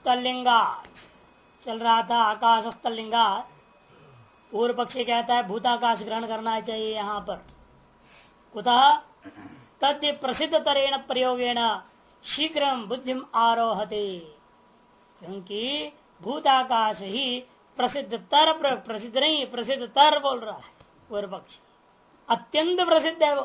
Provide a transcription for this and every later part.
स्थलिंगा चल रहा था, आकाश स्थलिंगा। पूर्व पक्षी कहता है भूताकाश ग्रहण करना चाहिए यहाँ पर। कुतः तद्य प्रसिद्ध तरेण प्रयोगेण शीघ्र बुद्धिम आरोहते, क्योंकि भूताकाश ही प्रसिद्ध तर, प्रसिद्ध नहीं प्रसिद्ध तर बोल रहा है पूर्व पक्षी, अत्यंत प्रसिद्ध है वो।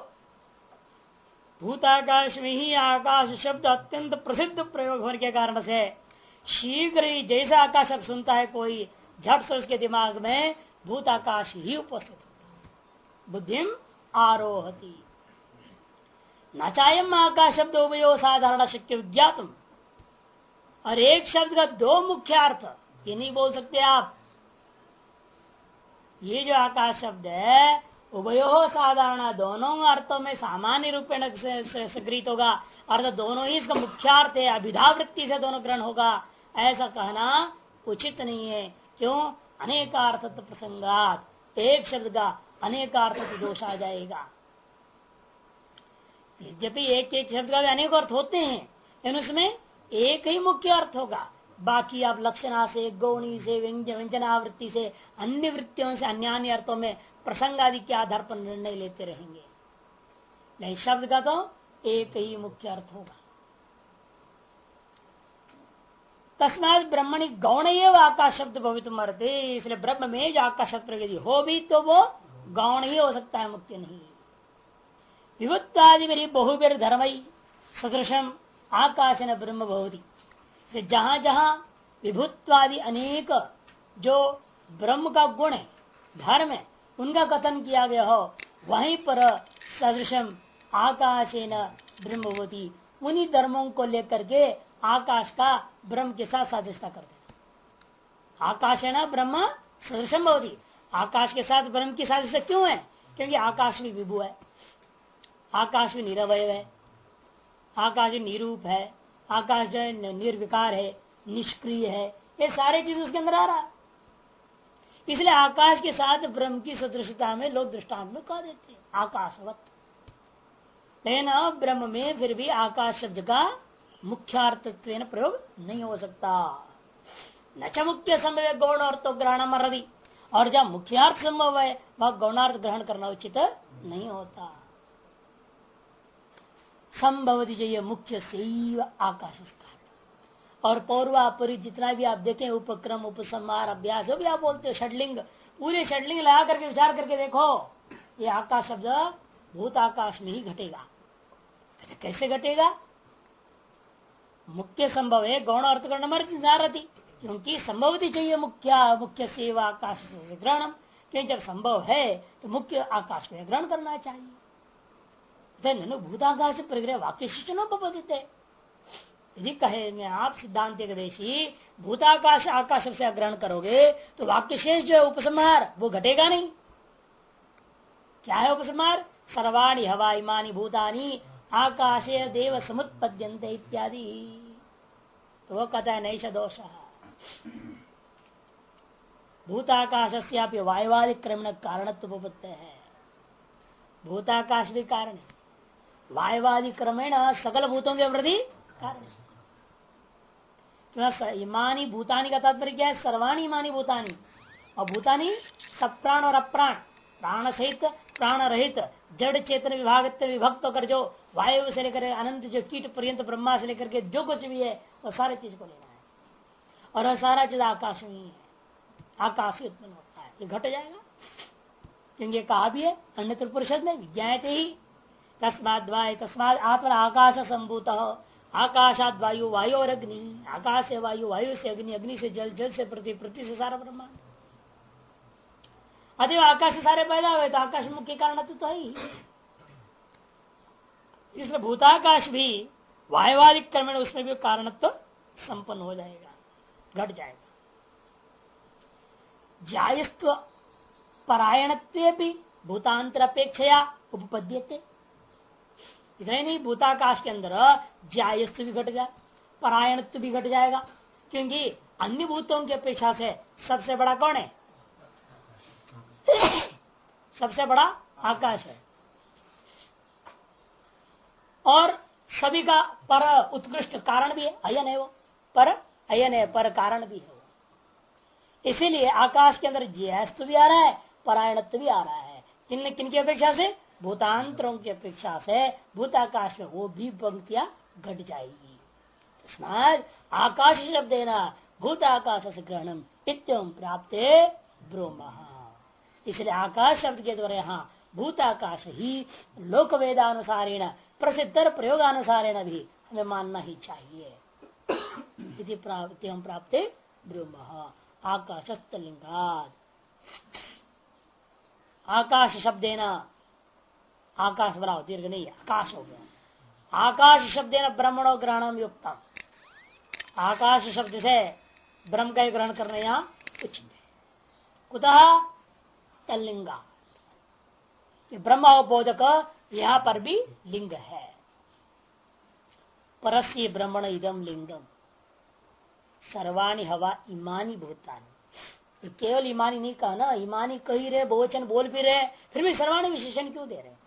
भूताकाश में ही आकाश शब्द अत्यंत प्रसिद्ध प्रयोग होने के कारण से शीघ्र ही जैसा आकाश शब्द सुनता है कोई, झट से उसके दिमाग में भूताकाश ही उपस्थित होता है। बुद्धिम आरोहति न चायम आकाश शब्द उभयो साधारण शक्य विज्ञातम। और एक शब्द का दो मुख्य अर्थ ये नहीं बोल सकते आप। ये जो आकाश शब्द है उभयो साधारण, दोनों अर्थों में सामान्य रूपेण से गृहीत होगा, अर्थ दोनों ही इसका मुख्यार्थ है, अभिधावृत्ति से दोनों ग्रहण होगा, ऐसा कहना उचित नहीं है। क्यों? अनेकार्थ प्रसंगात, एक शब्द का अनेकार्थ दोष आ जाएगा। यद्यपि एक एक शब्द का भी अनेक अर्थ होते हैं, लेकिन उसमें एक ही मुख्य अर्थ होगा। बाकी आप लक्षणा से, गौणी से, व्यंजनावृत्ति से, अन्य वृत्तियों से अन्य अर्थों में प्रसंग आदि के आधार पर निर्णय लेते रहेंगे। नहीं, शब्द का तो एक ही मुख्य अर्थ होगा। तस्मात् ब्रह्मणि गौण एवं आकाश शब्द भवितुम अर्थे, इसलिए ब्रह्म में जो आकाश शब्द यदि हो भी तो वो गौण ही हो सकता है, मुख्य नहीं। विभुत्वादि मेरी बहुबीर धर्मई सदृशम आकाश न ब्रह्म भवति, जहां जहां विभुत्वादि अनेक जो ब्रह्म का गुण है, धर्म है, उनका कथन किया गया हो, वहीं पर सदृशम आकाशेन ब्रह्म भवति, उन्हीं धर्मों को लेकर के आकाश का ब्रह्म के साथ सादृशता कर देना। आकाश है ना ब्रह्म सदृशम भवति, आकाश के साथ ब्रह्म की सादृशता क्यों है? क्योंकि आकाश भी विभु है, आकाश भी निरवय है, आकाश निरूप है, आकाश जो है निर्विकार है, निष्क्रिय है, ये सारे चीज उसके अंदर आ रहा है। इसलिए आकाश के साथ ब्रह्म की सदृशता में लोग दृष्टांत में कह देते हैं आकाशवत। लेकिन ब्रह्म में फिर भी आकाश शब्द का मुख्यार्थ प्रयोग नहीं हो सकता। न च मुख्य संभव गौण अर्थ ग्रहण मरदी, और जब मुख्यार्थ संभव है वह गौणार्थ ग्रहण करना उचित नहीं होता। संभवती चाहिए मुख्य से आकाश स्थान। और पौर्वापरि जितना भी आप देखें उपक्रम, उपसंहार, अभ्यास, जो भी आप बोलते हो षडलिंग, पूरे षडलिंग लगा करके विचार करके देखो, ये आकाश शब्द भूत आकाश में ही घटेगा। कैसे घटेगा? मुख्य संभव है, गौण अर्थ करना मर्जी, क्योंकि संभवती चाहिए मुख्य सेवा आकाश ग्रहण, क्योंकि जब संभव है तो मुख्य आकाश में ग्रहण करना चाहिए। भूताकाश प्रग्रह वाक्य शिष्टनो पपदिते, यदि कहेंगे आप सिद्धांत देशी भूताकाश आकाश से ग्रहण करोगे तो वाक्य शेष जो है उपसंहार वो घटेगा नहीं। क्या है उपसंहार? सर्वाणि हवा इमानी भूतानी आकाशे देव समुत्पद्यन्ते इत्यादि। तो वो कहता है नैष दोष भूताकाश से वायुवादि क्रमण कारणत्व उपपत्ति है। भूताकाश भी कारण है, वायुवादि क्रमेण सकल भूतों के वृद्धि कारण। इमानी भूतानी का तात्पर्य क्या है? सर्वाणी इमानी भूतानी, और भूतानी सब प्राण और अप्राण, प्राण सहित प्राण रहित जड़ चेतन विभाग विभक्त होकर जो वायु से लेकर अनंत जो कीट पर्यंत ब्रह्मा से लेकर के जो कुछ भी है वो सारे चीज को लेना है। और वह सारा चीज आकाश में ही है, आकाश ही उत्पन्न होता है। ये घट जाएगा क्योंकि कहा भी है अन्यत्र परिषद में विज्ञाते ही तस्माद आत्मा आकाश संभूत, आकाशाद वायु, वायु और अग्नि, आकाश से वायु, वायु से अग्नि, अग्नि से जल, जल से पृथ्वी, पृथ्वी से सारा ब्रह्मांड। अतः आकाश से सारे पैदा हुए तो आकाश मुख्य कारण तो है ही। इसलिए भूताकाश भी वायुवादिक क्रमण उसमें भी कारणत्व संपन्न हो जाएगा, घट जाएगा। जायस्त्व परायणत्व भी भूतांतर अपेक्षया उपपद्यते। इतने नहीं, भूताकाश के अंदर जायस्त्व भी घट जाए, परायणत्व भी घट जाएगा, क्योंकि अन्य भूतों की अपेक्षा से सबसे बड़ा कौन है? सबसे बड़ा आकाश है। और सभी का पर उत्कृष्ट कारण भी है, अयन है वो पर अयन है, पर कारण भी है। इसीलिए आकाश के अंदर ज्येष्ठ भी आ रहा है, परायणत्व भी आ रहा है। किनकी अपेक्षा से? भूतांतरों की अपेक्षा से भूताकाश में वो भी पंक्तियां घट जाएगी। आकाश शब्द देना भूताकाश से ग्रहणम इत्यम प्राप्त ब्रह्म। इसलिए आकाश शब्द के द्वारा यहाँ भूताकाश ही लोक वेदानुसारेण प्रसिद्ध प्रयोगानुसारेण भी हमें मानना ही चाहिए। प्राप्त ब्रह्म आकाशस्तलिंगाद। आकाश शब्द देना, आकाश बनाओ दीर्घ नहीं, आकाश हो गया। आकाश शब्द देना ब्रह्मणो ग्रहणम युक्तम। आकाश शब्द से ब्रह्म का ग्रहण करना यहाँ उचित है। कुतः तल्लिंगा, ब्रह्मोपोधक यहाँ पर भी लिंग है। परस्य ब्रह्मण इदम लिंगम सर्वाणी हवा इमानी भूतानी। केवल इमानी नहीं कहा ना, इमानी कही रहे, बहुवचन बोल भी रहे, फिर भी सर्वाणी विशेषण क्यों दे रहे?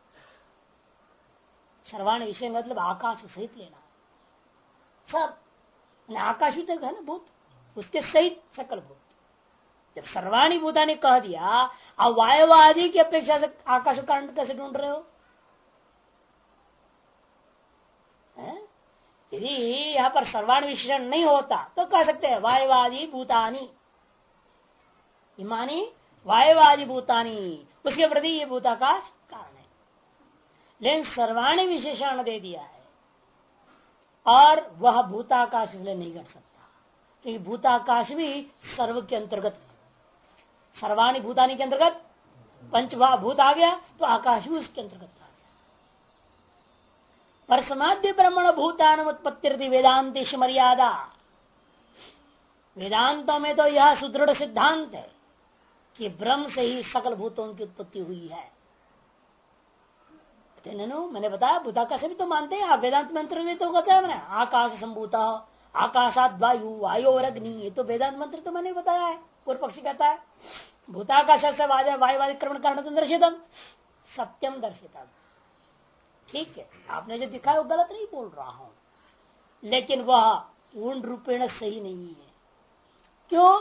सर्वाणी विषय मतलब आकाश सहित लेना सब। आकाश भी तक है ना भूत, उसके सहित सकल भूत। जब सर्वाणी भूता ने कह दिया, अब वायुवादी की अपेक्षा से आकाश कारण कैसे ढूंढ रहे हो? यदि यहाँ पर सर्वाणी विशेषण नहीं होता तो कह सकते हैं वायुवादी भूतानी इमानी वायुवादी भूतानी, उसके प्रति ये भूताकाश कारण है। लेकिन सर्वाणी विशेषण दे दिया है और वह भूताकाश इसलिए नहीं कर सकता, क्योंकि भूताकाश भी सर्व के अंतर्गत, सर्वाणी भूतानी के अंतर्गत पंचभा भूत आ गया तो आकाश भी उसके अंतर्गत आ गया। पर समाध्य ब्रह्मण भूतान उत्पत्ति वेदांतेश मर्यादा। वेदांतों में तो यह सुदृढ़ सिद्धांत है कि ब्रह्म से ही सकल भूतों की उत्पत्ति हुई है। मैंने बताया भूताकाश भी तो मानते हैं आप, वेदांत मंत्र में तो कहते हैं मैंने आकाश संभूता, आकाशात वायु, वायु और अग्नि, ये तो वेदांत मंत्र तो मैंने बताया है। पूर्व पक्षी कहता है भूताकाश से वायुवादी क्रमण कारण दर्शितम सत्यम दर्शितम। ठीक है, आपने जो दिखा है वो गलत नहीं बोल रहा हूं, लेकिन वह पूर्ण रूपेण सही नहीं है। क्यों?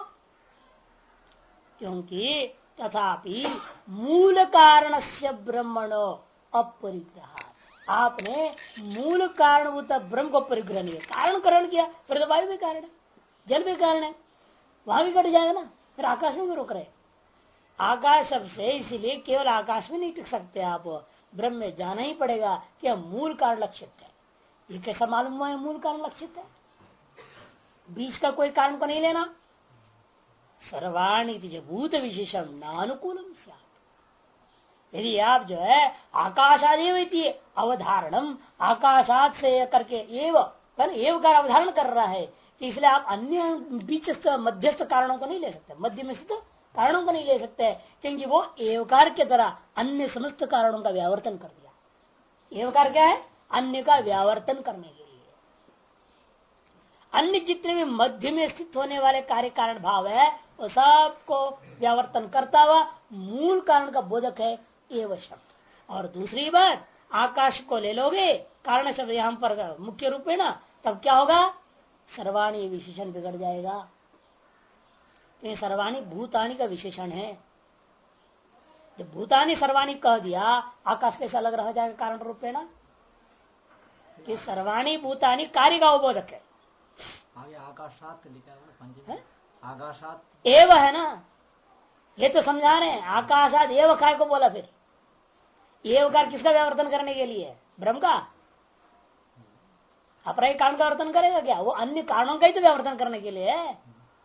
क्योंकि तथापि मूल कारण से ब्रह्मणो अपरिग्रह। आपने मूल कारणभूत ब्रह्म को परिग्रह नहीं, कारण करण किया, फिर तो वायु भी कारण है, जल भी कारण है, वहां भी कट जाएगा ना, फिर आकाश में भी रोक रहे। आकाश सबसे इसीलिए केवल आकाश में नहीं टिक सकते आप, ब्रह्म में जाना ही पड़ेगा कि मूल कारण लक्षित है। ये कैसा मालूम हुआ है मूल कारण लक्षित है? बीच का कोई कारण को नहीं लेना। सर्वाणी भूत विशेषम नानुकूलम स्यात्। यदि आप जो है आकाशादेव अवधारणम आकाशात से करके एव का अवधारण कर रहा है, कि इसलिए आप अन्य बीचस्थ मध्यस्थ कारणों को नहीं ले सकते, मध्य में स्थित कारणों को नहीं ले सकते, क्योंकि वो एवकार के तरह अन्य समस्त कारणों का व्यावर्तन कर दिया। एवकार क्या है? अन्य का व्यावर्तन करने के लिए। अन्य जितने भी मध्य में स्थित होने वाले कार्य कारण भाव है वो सबको व्यावर्तन करता हुआ मूल कारण का बोधक है एव शब्द। और दूसरी बात, आकाश को ले लोगे कारण शब्द यहाँ पर मुख्य रूप है ना, तब क्या होगा? सर्वाणी विशेषण बिगड़ जाएगा। तो सर्वाणी भूतानी का विशेषण है। जब भूतानी सर्वाणी कह दिया, आकाश कैसे अलग रह जाएगा कारण रूप है ना? कि सर्वाणी भूतानी कार्य का उबोधक है। आगे आकाशात लिखा है, आकाशात एव है ना, ये तो समझा रहे हैं। आकाशात एव काय को बोला? फिर एवकार किसका व्यावर्तन करने के लिए? ब्रह्म का। अपराय कारण का वर्तन करेगा क्या? वो अन्य कारणों का ही तो व्यावर्तन करने के लिए है।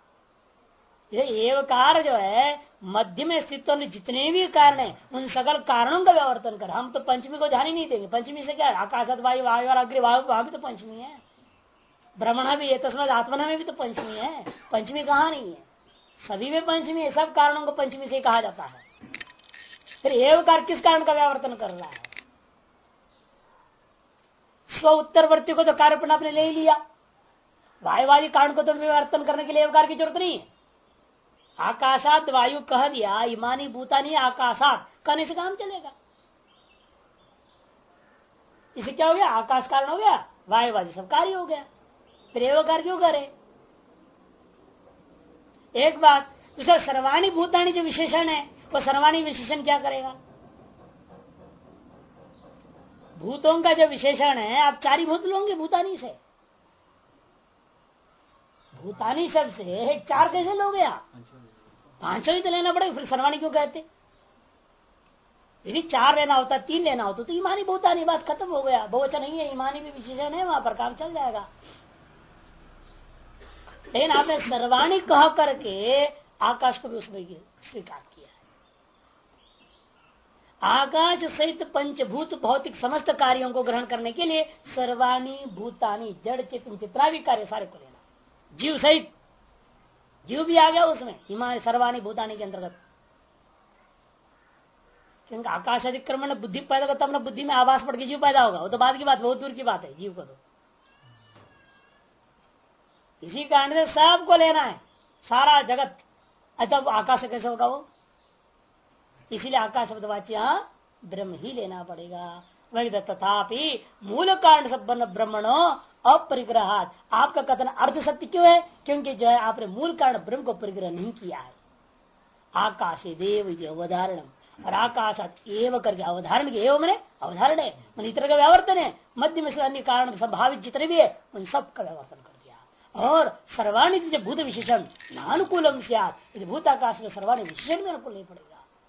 एवकार जो है मध्य में स्थित जितने भी कारण है उन सकल कारणों का व्यावर्तन कर। हम तो पंचमी को ध्यान ही नहीं देंगे। पंचमी से क्या है? आकाशात वायु, वायु और अग्नि, वायु, वहां भी तो पंचमी है। ब्रह्मणा भी है, तस्मात आत्मना में भी तो पंचमी है। पंचमी कहाँ नहीं है? सभी में पंचमी है। सब कारणों को पंचमी से कहा जाता है। फिर एवकार किस कारण का व्यावर्तन कर रहा है? स्व उत्तरवर्ती को तो कार्यपण आपने ले ही लिया। वायुवादी कारण को तो व्यावर्तन करने के लिए एवकार की जरूरत नहीं है। आकाशात वायु कह दिया, इमानी भूतानी आकाशात कहने से काम चलेगा। इसे क्या हो गया? आकाश कारण हो गया, वायुवादी सब कार्य हो गया। फिर एवकार क्यों करे? एक बात। दूसरा सर्वाणी भूतानी जो विशेषण है वो सर्वाणी विशेषण क्या करेगा? भूतों का जो विशेषण है आप 4 ही भूत लोगे भूतानी से, भूतानी शब्द से 4 कैसे लोगे आप? 5 ही तो लेना पड़ेगा, फिर सर्वाणी क्यों कहते? यदि 4 लेना होता 3 लेना होता तो ईमानी भूतानी बात खत्म हो गया। बहुवचन नहीं है, ईमानी भी विशेषण है, वहां पर काम चल जाएगा। लेकिन आपने सर्वाणी कह करके आकाश को भी उसमें स्वीकार किया है। आकाश सहित पंचभूत भौतिक समस्त कार्यों को ग्रहण करने के लिए सर्वाणी भूतानी जड़ चेतन जितना भी कार्य सारे को लेना, जीव सहित, जीव भी आ गया उसमें ईमान सर्वाणी भूतानी के अंतर्गत। क्योंकि आकाश अधिक्रमण बुद्धि पैदा करता तब ना बुद्धि में आवास पड़ के जीव पैदा होगा, वो तो बाद की बात, बहुत दूर की बात है जीव को। तो इसी कारण से सबको लेना है, सारा जगत। तब आकाश कैसे होगा वो? इसीलिए आकाश शब्दवाच्य ब्रह्म ही लेना पड़ेगा। वही तथापि मूल कारण संपन्न ब्रह्मणो अपरिग्रहात। आपका कथन अर्ध सत्य क्यों है? क्योंकि जो है आपने मूल कारण ब्रह्म को परिग्रह नहीं किया है। आकाशे देव अवधारण, और आकाशात एव करके अवधारण के एवं मैंने अवधारण है, मन इतर का व्यावर्तन है, मध्य में से अन्य कारण संभावित जितने भी है उन सब का व्यावर्तन कर दिया। और सर्वाणी जो भूत विशेषण नानुकूलम सियात, भूताकाश में सर्वाणी विशेषण में अनुकूल नहीं पड़ेगा।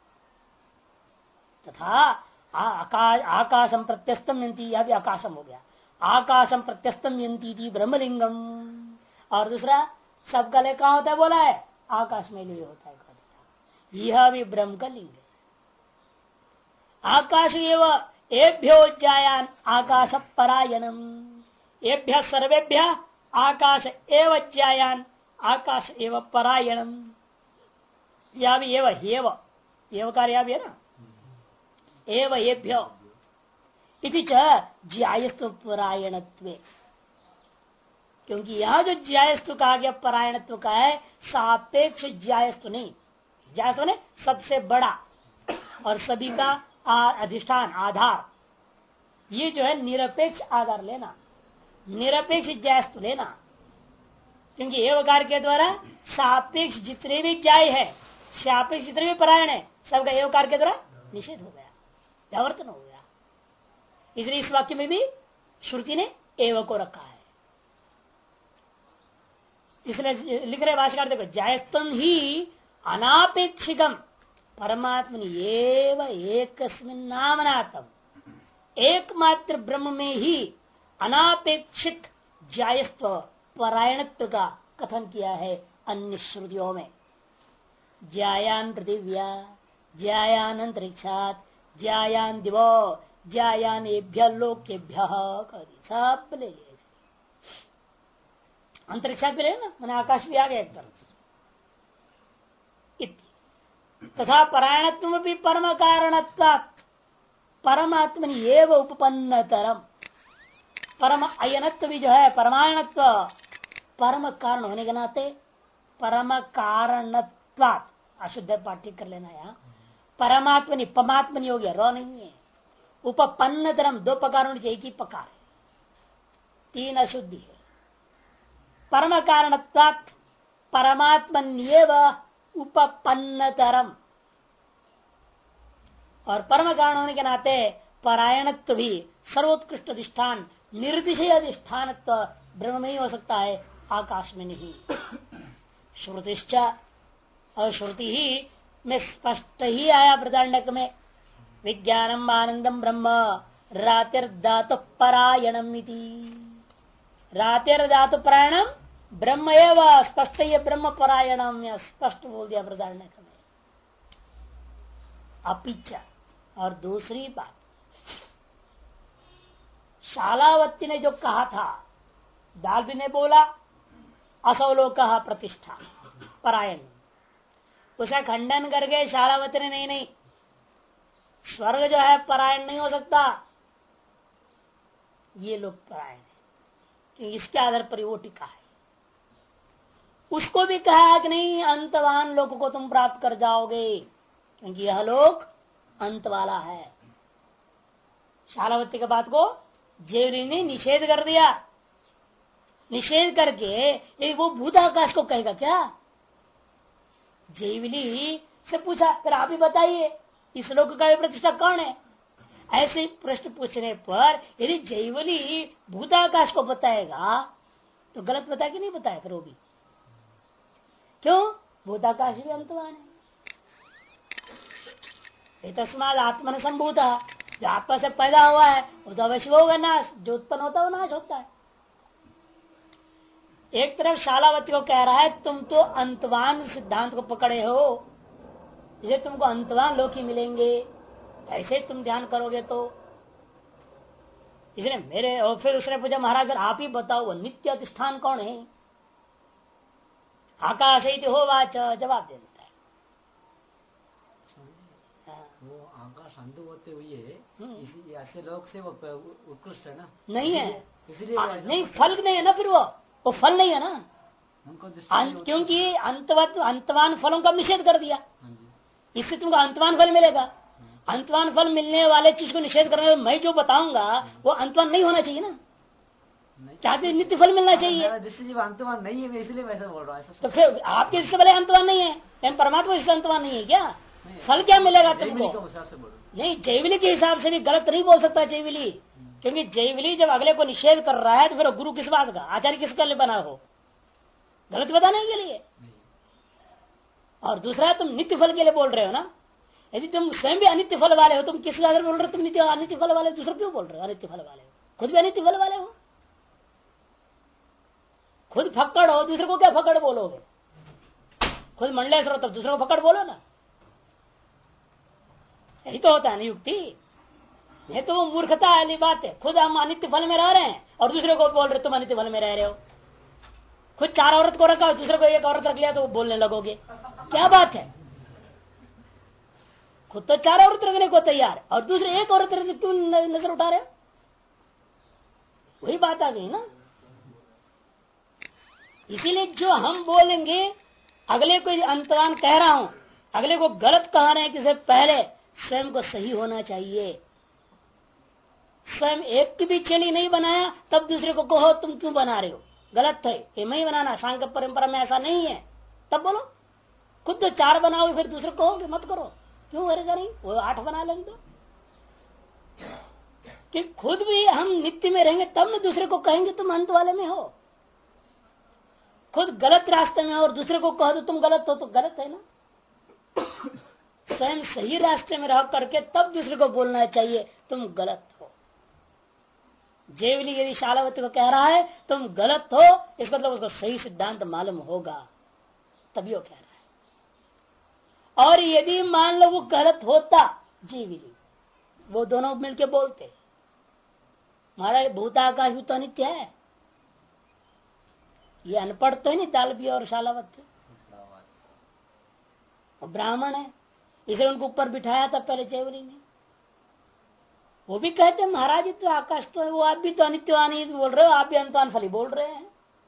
तथा आकाशम प्रत्यस्तम यंती, यह भी आकाशम हो गया। आकाशम प्रत्यस्तम यंती ब्रह्मलिंगम। और दूसरा सबका ले कहा होता है बोला है? आकाश में लिए होता है। यह भी ब्रह्म का लिंग है। आकाश एवं एभ्योज्जायान आकाश परायणम, एभ्य सर्वेभ्य आकाश एव ज्यायान आकाश एव परायणम। यह भी एव कार्य भी है ना, एव एभ्यो इति च ज्यायस्तु परायणत्वे। क्योंकि यहाँ जो ज्यायस्तु कहा गया परायणत्व का है, सापेक्ष ज्यायस्तु नहीं। ज्यायस्तु ने सबसे बड़ा और सभी का अधिष्ठान आधार, ये जो है निरपेक्ष आधार लेना, निरपेक्ष ज्यायस्तु लेना। क्योंकि एवकार के द्वारा सापेक्ष जितने भी ज्याय है, सापेक्ष जितने भी परायण है, सबका एवकार के द्वारा निषेध हो गया, व्यावर्तन हो गया। इसलिए इस वाक्य में भी श्रुति ने एव को रखा है। इसलिए लिख रहे भाष्यकार देखो, जायस्तम ही अनापेक्षिकम परमात्मनि एव एकस्मिन् नामनातम, एकमात्र ब्रह्म में ही अनापेक्षित जायस्त्व परायणत्व का कथन किया है अन्य श्रुतियों में। ज्यायान पृथिव्या, ज्यायान अंतरिक्षात, ज्यायान दिवो, ज्यायान एभ्य लोकेभ्य, सब ले लिए। अंतरिक्षात भी रहे ना, मैंने आकाश भी आ गया एक तरफ। तथा परायणत्व भी परम कारणत्वात् परमात्मनि एव उपपन्न तरम। परम अयनत्व भी जो है परमायणत्व, परम कारण होने के नाते परम कारणत्वात्, अशुद्ध पाठ्य कर लेना यहाँ, परमात्मनि परमात्मनि हो गया, रो नहीं है। उपपन्न तरम, 2 पकार होने चाहिए, एक ही पकार है, 3 अशुद्धि है। परम कारणत्वात् परमात्मन्येव उपपन्नतरम, और परम कारण होने के नाते परायणत्व भी सर्वोत्कृष्ट अधिष्ठान निर्दिशय अधिष्ठान ब्रह्म में ही हो सकता है, आकाश में नहीं। श्रुतिश्च, और श्रुति ही में स्पष्ट ही आया वृदारण्यक में, विज्ञानम आनंदम ब्रह्म रातिर्धातु परायणम इति। रातिर्धातु परायणम ब्रह्म एवं, स्पष्ट ये ब्रह्म परायणम, या स्पष्ट बोल दिया वृदारण्यक में। अपिच, और दूसरी बात, शालावती ने जो कहा था, दालवी ने बोला असौलोक प्रतिष्ठा परायण, उसे खंडन करके शालावती ने नहीं, स्वर्ग जो है परायण नहीं हो सकता, ये लोग परायण है, कि इसके आधार पर वो टिका है। उसको भी कहा कि नहीं, अंतवान लोक को तुम प्राप्त कर जाओगे, क्योंकि यह लोक अंत वाला है। शालावती के बात को जेवरी ने निषेध कर दिया। निषेध करके वो भूताकाश को कहेगा क्या? जैवली से पूछा, फिर आप ही बताइए इस लोक का प्रतिष्ठा कौन है। ऐसे प्रश्न पूछने पर यदि जैवली भूताकाश को बताएगा तो गलत बताया कि नहीं बताया? फिर वो भी क्यों? भूताकाश भी अंतवान है। तस्माद आत्मन संभूत, जो आत्मा से पैदा हुआ है वो तो अवश्य होगा नाश, जो उत्पन्न होता है वो नाश होता है। एक तरफ शालावती को कह रहा है तुम तो अंतवान सिद्धांत को पकड़े हो, इसलिए तुमको अंतवान लोक ही मिलेंगे, ऐसे तुम ध्यान करोगे तो। इसलिए मेरे, और फिर उसने पूछा महाराज अगर आप ही बताओ वो नित्य अधिष्ठान कौन है? आकाश हो वाच, जवाब दे देता है। वो आकाश अंध होते हुए इसी ऐसे लोग से वो उत्कृष्ट है ना? नहीं है, इसलिए नहीं फल नहीं है ना, फिर वो फल नहीं है ना उनको, क्योंकि अंतवान फलों का निषेध कर दिया, इससे तुमको अंतवान फल मिलेगा। अंतवान फल मिलने वाले चीज को निषेध करने मैं जो बताऊंगा वो अंतवान नहीं होना चाहिए ना, चाहते नित्य फल मिलना चाहिए। अंतवान नहीं है, मैं इसलिए वैसे बोल रहा हूँ। तो फिर आपके इससे पहले अंतवान नहीं है, परमात्मा इससे अंतवान नहीं है क्या? फल क्या मिलेगा तुमको? नहीं, जैवली के हिसाब से भी गलत नहीं बोल सकता जैवली, क्योंकि जैवली जब अगले को निषेध कर रहा है तो फिर गुरु किस बात का, आचार्य किसका लिए बना हो? गलत बताने के लिए। और दूसरा तुम नित्य फल के लिए बोल रहे हो ना, यदि तुम स्वयं भी अनित्य फल वाले हो, तुम किस आधार बोल रहे हो? तुम नित्य अनित्य फल वाले, दूसरा क्यों बोल रहे हो अनित्य फल वाले? खुद भी अनित्य फल वाले हो, खुद फक्कड़ हो, दूसरे को क्या फक्कड़ बोलोगे? खुद मंडलेश्वर हो तब दूसरे को फक्कड़ बोलो ना, यही तो होता है ना युक्ति। ये तो वो मूर्खता वाली बात है। खुद हम अनित्य फल में रह रहे हैं और दूसरे को बोल रहे तुम अनित्य फल में रह रहे हो। खुद 4 औरत को रखा, दूसरे को 1 औरत रख लिया तो बोलने लगोगे, क्या बात है? खुद तो 4 औरत रखने को तैयार और दूसरे 1 औरत रखने क्यों नजर उठा रहे हो? वही बात आ गई ना। इसीलिए जो हम बोलेंगे, अगले को अंतरान कह रहा हूं, अगले को गलत कह रहे हैं कि पहले स्वयं को सही होना चाहिए। स्वयं एक की भी चेली नहीं बनाया तब दूसरे को कहो तुम क्यों बना रहे हो, गलत है, ये मैं ही बनाना, सांख्य परंपरा में ऐसा नहीं है, तब बोलो। खुद तो 4 बनाओगे फिर दूसरे को कहोगे मत करो, क्यों करेगा? नहीं, वो 8 बना लेंगे तो कि खुद भी हम नित्य में रहेंगे तब न दूसरे को कहेंगे तुम अंत वाले में हो। खुद गलत रास्ते में हो और दूसरे को कहो तो तुम गलत हो, तो गलत है ना। स्वयं सही रास्ते में रह करके तब दूसरे को बोलना चाहिए तुम गलत हो। जैवली यदि शालावती को कह रहा है तुम गलत हो, इसका मतलब उसको सही सिद्धांत मालूम होगा, तभी वो कह रहा है। और यदि मान लो वो गलत होता, जैवली वो दोनों मिलके बोलते महाराज भूताकाश भी तो अनित्य है, ये अनपढ़ तो है नहीं दालवी और शालावती, ब्राह्मण है, इसलिए उनको ऊपर बिठाया था पहले जैवली ने। वो भी कहते महाराज तो आकाश तो है, वो आप भी तो अनित्यवान ही बोल रहे हो, आप भी अंतवान फली बोल रहे हैं।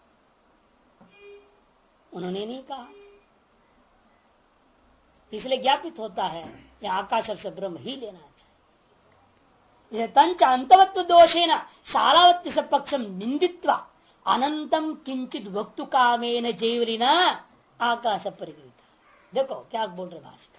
उन्होंने नहीं कहा, इसलिए ज्ञापित होता है कि आकाश से ब्रह्म ही लेना चाहिए। तंच अंतवत्व दोषेन शालावत्य से पक्षम निंदित्वा अनंतम किंचित वक्तु कामेन जैवलिना आकाश परिगृहीत। देखो क्या बोल रहे भाषाकार,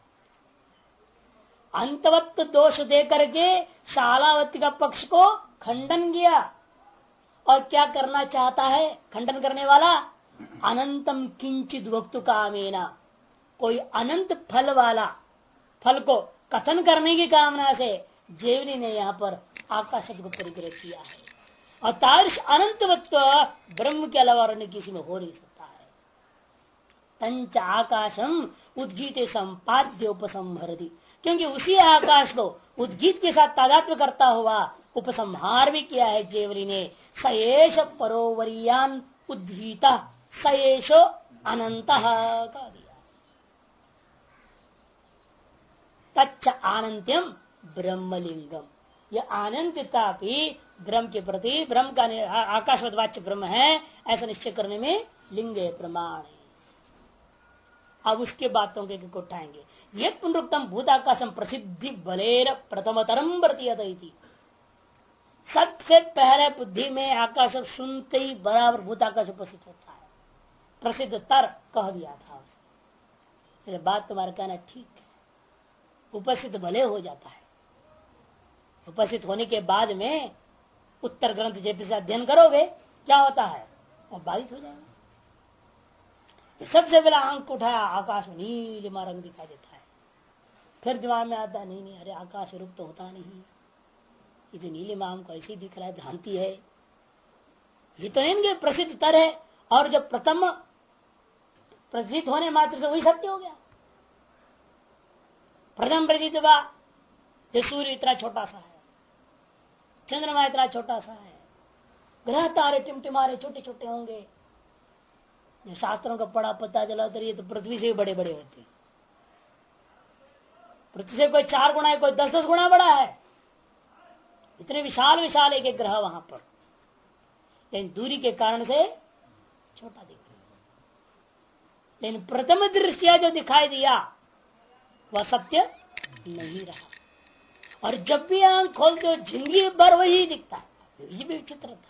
अंतवत्व दोष दे करके शालावती का पक्ष को खंडन किया। और क्या करना चाहता है खंडन करने वाला? अनंतम किंचित वक्तु कामेना, कोई अनंत फल वाला फल को कथन करने की कामना से जैवली ने यहाँ पर आकाश को परिग्रह किया है। और तादृश अनंतवत्व ब्रह्म के अलावा अन्य किसी में हो नहीं सकता है। तंच आकाशम उद्गीत संपाद्य उपसंहरति, क्योंकि उसी आकाश को उद्गीत के साथ तादात्म्य करता हुआ उपसंहार भी किया है जैवली ने। सयेश परोवरियान उद्गीता सयेशो अनंत का दिया। तच्च आनंत्यम ब्रह्मलिंगम, यह आनंदता भी ब्रह्म के प्रति, ब्रह्म का आकाशवाच्य ब्रह्म है ऐसा निश्चय करने में लिंग प्रमाण है। अब उसके बातों के उठाएंगे। ये पुनरुक्तम भूताकाशम प्रसिद्धि बलेर प्रथमतरम प्रतीयत, सबसे पहले बुद्धि में आकाश सुनते ही बराबर भूताकाश उपस्थित होता है, प्रसिद्ध तर कह दिया था बात तुम्हारा कहना ठीक है, उपस्थित भले हो जाता है, उपस्थित होने के बाद में उत्तर ग्रंथ जैसे अध्ययन करोगे क्या होता है और बाधित हो जाएगा। सबसे पहला आंख उठाया, आकाश में नीलिमा रंग दिखाई देता है, फिर दिमाग में आता नहीं नहीं, अरे आकाश रूप तो होता नहीं, ये तो नीलिमा हमको ऐसे ही दिख रहा है, भ्रांति है, ये तो इनके प्रसिद्ध तर है, और जब प्रथम प्रसिद्ध होने मात्र से वही सत्य हो गया। प्रथम प्रसिद्ध हुआ जो सूर्य इतना छोटा सा है, चंद्रमा इतना छोटा सा है, ग्रह तारे टिमटिमारे छोटे छोटे होंगे, जो शास्त्रों का पढ़ा पता चला तो ये तो पृथ्वी से भी बड़े बड़े होते हैं, पृथ्वी से कोई 4 गुना है, कोई 10-10 गुना बड़ा है, इतने विशाल विशाल एक ग्रह वहां पर, लेकिन दूरी के कारण से छोटा दिख रहा है। लेकिन प्रथम दृष्टिया जो दिखाई दिया वह सत्य नहीं रहा, और जब भी आंख खोलते हो जिंदगी भर वही दिखता है, ये भी विचित्र है।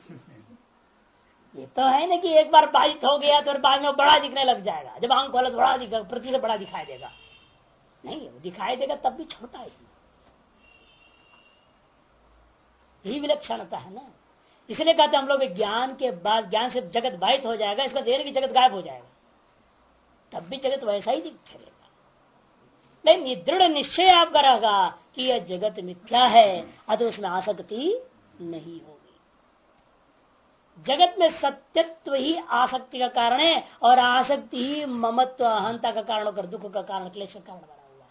ये तो है ना कि एक बार बाधित हो गया तो बाद में बड़ा दिखने लग जाएगा, जब आंख खोला तो बड़ा दिखेगा, पृथ्वी से बड़ा दिखाई देगा, नहीं दिखाई देगा तब भी छोटा ही, यही विलक्षणता है ना। इसलिए कहते हम लोग ज्ञान के बाद, ज्ञान से जगत बाधित हो जाएगा, इसका देर की जगत गायब हो जाएगा, तब भी जगत वैसा ही दिखेगा। लेकिन दृढ़ निश्चय आपका रहेगा कि यह जगत मिथ्या है, अतः उसमें आसक्ति नहीं होगी। जगत में सत्यत्व ही आसक्ति का कारण है, और आसक्ति ही ममत्व अहंता का कारण होकर दुख का कारण, क्लेश का कारण बना हुआ है।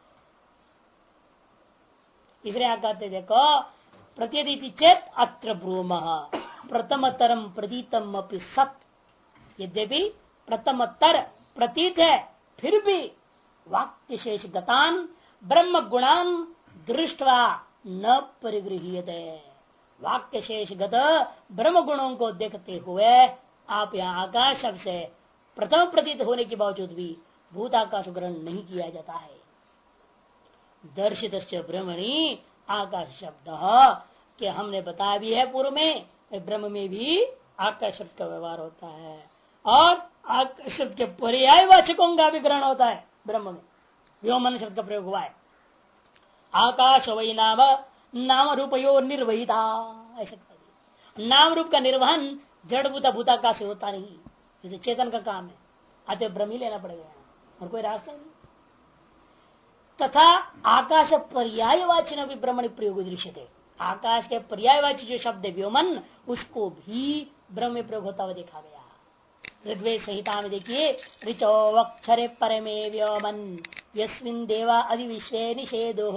इसलिए आप कहते देखो, प्रत्येति चेत अत्र ब्रूम प्रथमतरम प्रतीतम अपि सत, यद्यपि प्रथमतर प्रतीत है फिर भी वाक्य शेष गतान ब्रह्म गुणान दृष्टवा न परिगृह्यते, वाक्य शेष गत ब्रह्म गुणों को देखते हुए आप यहाँ आकाश शब्द से प्रथम प्रतीत होने के बावजूद भी भूताकाश ग्रहण नहीं किया जाता है। दर्शित ब्रह्मणि आकाश शब्द कि हमने बताया भी है पूर्व में, ब्रह्म में भी आकाश शब्द का व्यवहार होता है, और आकाश शब्द के पर्यायवाचकों का भी ग्रहण होता है। ब्रह्म में व्योमन शब्द का प्रयोग हुआ है, आकाश वही नाम नाम रूपयो निर्वहिता, ऐसे नाम रूप का निर्वहन जड़ भूता भूताकाश से होता नहीं, जैसे चेतन का काम है, अतः ब्रह्म ही लेना पड़ेगा और कोई रास्ता नहीं। तथा आकाश पर्यायवाची भी ब्रह्मणि प्रयोग दृश्य थे, आकाश के पर्यायवाची जो शब्द व्योमन उसको भी ब्रह्म में प्रयोग होता हुआ देखा गया। ऋग्वेद संहिता में देखिए, ऋचो वक्षरे परमे व्योमन यस्मिन् देवा अधि विश्वे निषेधो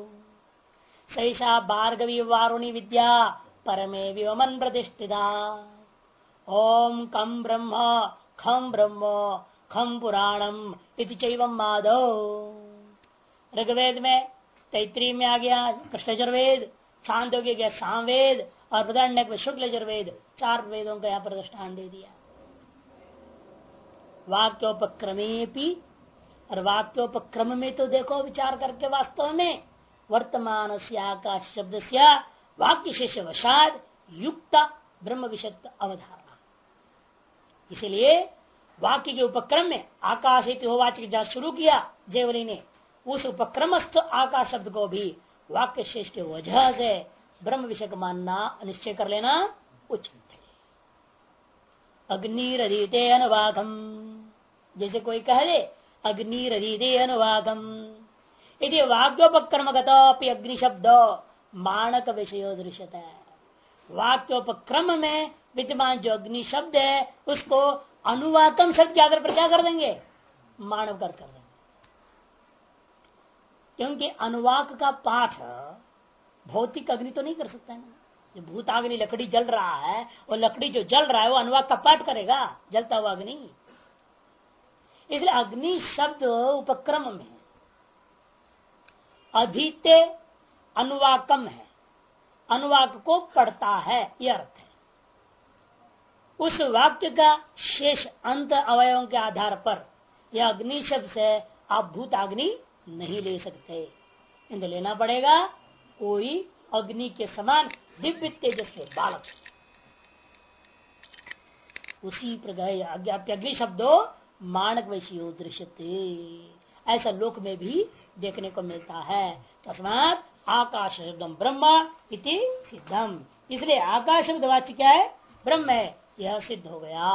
सैषा भार्गवी वारुणी विद्या परमे व्योमन प्रतिष्ठिता। ओम कम ब्रह्म खम पुराणम इति चैवम माधव। ऋग्वेद में तैतृय में आ गया कृष्ण यजुर्वेद, छांदोग्य गया सामवेद, और बृहदारण्यक में शुक्ल यजुर्वेद, 4 वेदों का यहाँ पर दृष्टान दे दिया। वाक्योपक्रमे, और वाक्योपक्रम में तो देखो विचार करके वास्तव में वर्तमान से आकाश शब्द से वाक्य शेष वशाद युक्त ब्रह्म विषयत्व अवधारणा। इसलिए वाक्य के उपक्रम में आकाश होवाचक जहां शुरू किया जयवली ने, उस उपक्रमस्थ आकाश शब्द को भी वाक्य शेष के वजह से ब्रह्म विषय को मानना निश्चय कर लेना उचित है। अग्निरधीते अनुवागम, जैसे कोई कह दे अग्निरधीते अनुवागम, यदि वाक्योपक्रमगत अग्नि शब्द मानक विषय दृश्यता है, वाक्योपक्रम में विद्यमान जो अग्नि शब्द है उसको अनुवाकम शब्द के आधार पर क्या कर देंगे, मानव कर देंगे। क्योंकि अनुवाक का पाठ भौतिक अग्नि तो नहीं कर सकता है ना, जो भूताग्नि लकड़ी जल रहा है, वो लकड़ी जो जल रहा है वो अनुवाक का पाठ करेगा, जलता हुआ अग्नि। इसलिए अग्नि शब्द उपक्रम में अधीते अनुवाकम है, अनुवाक को पढ़ता है, यह अर्थ है। उस वाक्य का शेष अंत अवयवों के आधार पर यह अग्नि शब्द से आप भूताग्नि नहीं ले सकते, इन्हें लेना पड़ेगा कोई अग्नि के समान दिव्य तेजस से बालक। उसी प्रकार अग्नि शब्दों मानक वैश्यो दृश्यते, ऐसा लोक में भी देखने को मिलता है। तस्मात् आकाश शब्दम ब्रह्म इति सिद्धम, इसलिए आकाश शब्द वाच्य क्या है? ब्रह्म है, यह सिद्ध हो गया।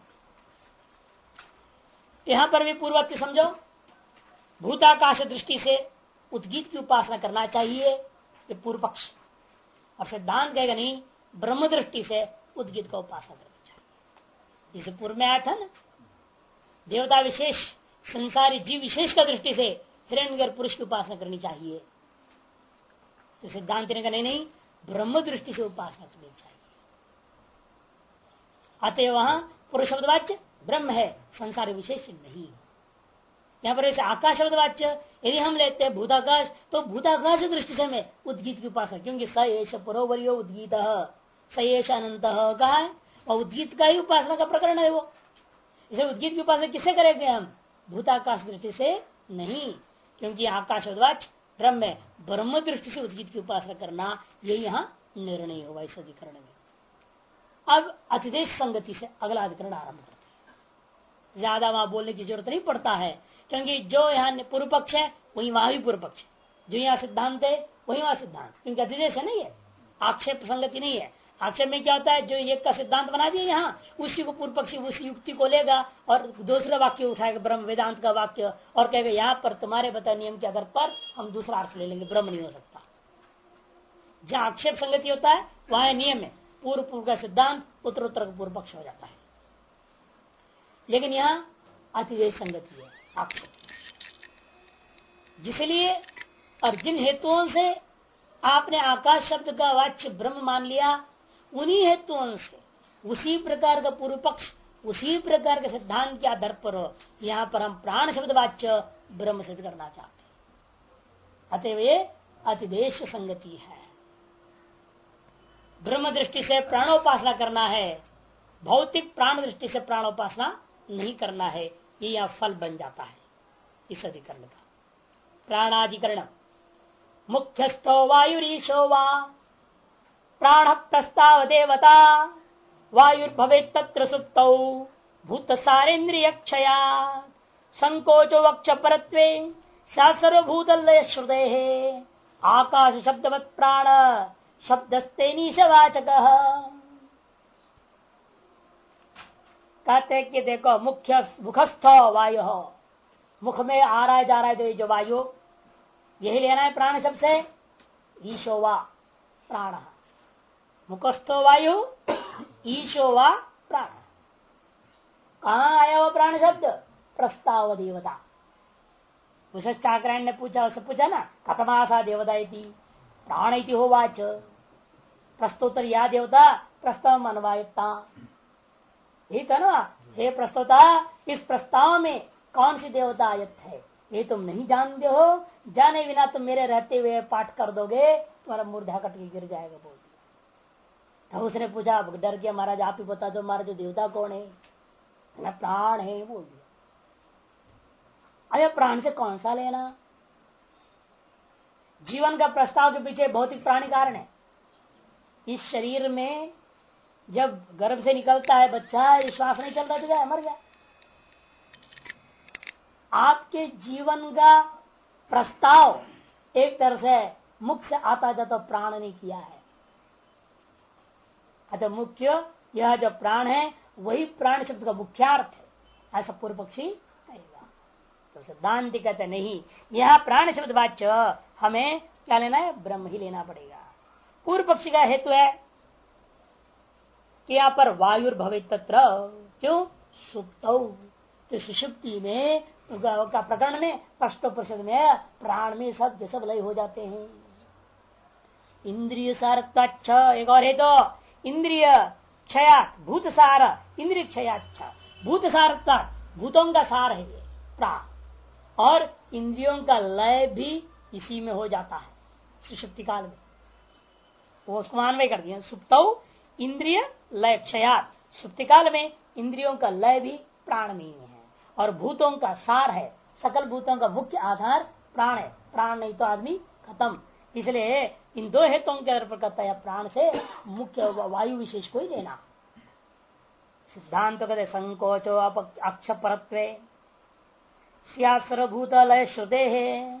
यहां पर भी पूर्वोक्ति समझो, भूताकाश दृष्टि से उद्गीत की उपासना करना चाहिए, ये पूर्व पक्ष। और सिद्धांत कहेगा नहीं, ब्रह्म दृष्टि से उद्गीत का उपासना करनी चाहिए। जिसे पूर्व में आया था ना, देवता विशेष, संसारी जीव विशेष का दृष्टि से हिरण्यगर्भ पुरुष की उपासना करनी चाहिए। तो सिद्धांत ने कहा नहीं, ब्रह्म दृष्टि से उपासना करनी चाहिए। अतः वहां पुरुष शब्दवाच्य ब्रह्म है, संसारी विशेष नहीं। यहाँ पर ऐसे आकाश शब्दवाच्य यदि हम लेते हैं भूताकाश, तो भूताकाश दृष्टि से हमें उद्गीत की उपासना, क्योंकि स एष पुरोवर्यो उद्गीत, स एष अनंत कहा है, और उद्गीत का ही उपासना का प्रकरण है वो। इसे उद्गीत की उपासना किससे करेंगे हम? भूताकाश दृष्टि से नहीं, क्योंकि आकाश शब्दवाच्य ब्रह्म है, ब्रह्म दृष्टि से उद्गीत की उपासना करना यही यहाँ निर्णय होगा इस अधिकरण में। अब अतिदेश संगति से अगला अधिकरण आरंभ करते हैं। ज्यादा वहां बोलने की जरूरत नहीं पड़ता है, क्योंकि जो यहाँ पूर्व पक्ष है वही वहां भी पूर्व पक्ष है, जो यहाँ सिद्धांत है वही वहां सिद्धांत, क्योंकि अतिदेश है नहीं है, आक्षेप संगति नहीं है। आक्षेप में क्या होता है, जो एक का सिद्धांत बना दिया यहाँ, उसी को पूर्व पक्षी उस युक्ति को लेगा और दूसरा वाक्य उठाएगा ब्रह्म वेदांत का वाक्य, और कहेगा यहाँ पर तुम्हारे बताए नियम के आधार पर हम दूसरा अर्थ ले लेंगे, ब्रह्म नहीं हो सकता। जहाँ आक्षेप संगति होता है वहां नियम है, पूर्व पूर्व का सिद्धांत उत्तर उत्तर का पूर्व पक्ष हो जाता है। लेकिन यहाँ अतिदेश संगति है, आक्षेप। जिसलिए और जिन हेतुओं से आपने आकाश शब्द का वाच्य ब्रह्म मान लिया, उन्हीं हेतुओं से उसी प्रकार का पूर्व पक्ष, उसी प्रकार के सिद्धांत के आधार पर यहाँ पर हम प्राण शब्द वाच्य ब्रह्म सिद्ध करना चाहते हैं। अतएव ये अतिदेश संगति है। ब्रह्म दृष्टि से प्राणोपासना करना है, भौतिक प्राण दृष्टि से प्राणोपासना नहीं करना है, ये यह फल बन जाता है इस अधिकरण का। प्राणाधिकरण मुख्यस्थो वायुरीशो वा प्राण प्रस्ताव देवता वायुर्भवे तत्र सुप्तौ भूत सारेन्द्रिय क्षया संकोचो वक्ष परत्वे सर्वभूत लय श्रुते आकाश शब्दवत् प्राण शब्दस्ते नीशवाचक। कहते कि देखो, मुख्य मुखस्थ वायु, मुख में आ रहा है जा रहा है जो वायु, यही लेना है प्राण शब्द से। ईशो वा प्राण, मुखस्थो वायु, ईशो वा प्राण। कहाँ आया वो प्राण शब्द? प्रस्ताव देवता। उस चाक्रायण ने पूछा, उससे पूछा ना, कथमासा देवता इति प्राण इति होवाच। प्रस्तोत्तर या देवता प्रस्ताव मनवायता, यही था ना। हे प्रस्तोता, इस प्रस्ताव में कौन सी देवता आयत है ये तुम नहीं जानते हो, जाने बिना तुम मेरे रहते हुए पाठ कर दोगे, तुम्हारा मूर्धा कट के गिर जाएगा। बोल दिया। तब उसने पूछा, डर गया, महाराज आप ही बता दो, हमारा जो देवता कौन है? ना प्राण है, बोल दिया। अरे प्राण से कौन सा लेना? जीवन का प्रस्ताव के पीछे भौतिक प्राणी कारण है। इस शरीर में जब गर्भ से निकलता है बच्चा, श्वास नहीं चल रहा तो क्या मर गया। आपके जीवन का प्रस्ताव एक तरह से मुख से आता जाता प्राण ने किया है। अतः मुख्य यह जो प्राण है वही प्राण शब्द का मुख्यार्थ है, ऐसा पूर्व पक्षी कहेगा। तो सिद्धांत कहते नहीं, यह प्राण शब्द वाच्य हमें क्या लेना है? ब्रह्म ही लेना पड़ेगा। पूर्व पक्षी का हेतु है कि यहाँ पर वायुर्भवे तत्र, क्यों? सुप्तौ, तो सुषुप्ति में का प्रकरण में स्पष्टोपनिषद में प्राण में सब लय हो जाते हैं। इंद्रिय सारत्वाच्छ, एक और है तो इंद्रिय क्षयात भूत सार, इंद्रिय क्षयाच्छ, भूत सारत्वा, भूतों का सार है ये प्राण, और इंद्रियों का लय भी इसी में हो जाता है सुषुप्ति काल में। वो उसको मानवे कर दिया, सुप्तौ इंद्रिय लय क्षयात, सुप्ति काल में इंद्रियों का लय भी प्राण में ही है, और भूतों का सार है, सकल भूतों का मुख्य आधार प्राण है। प्राण नहीं तो आदमी खत्म। इसलिए इन दो हेतुओं के आधार पर कहता है प्राण से मुख्य वायु विशेष को ही लेना। सिद्धांत कहते संकोचो अक्षपरत्वे सर्वभूत लय श्रुते है।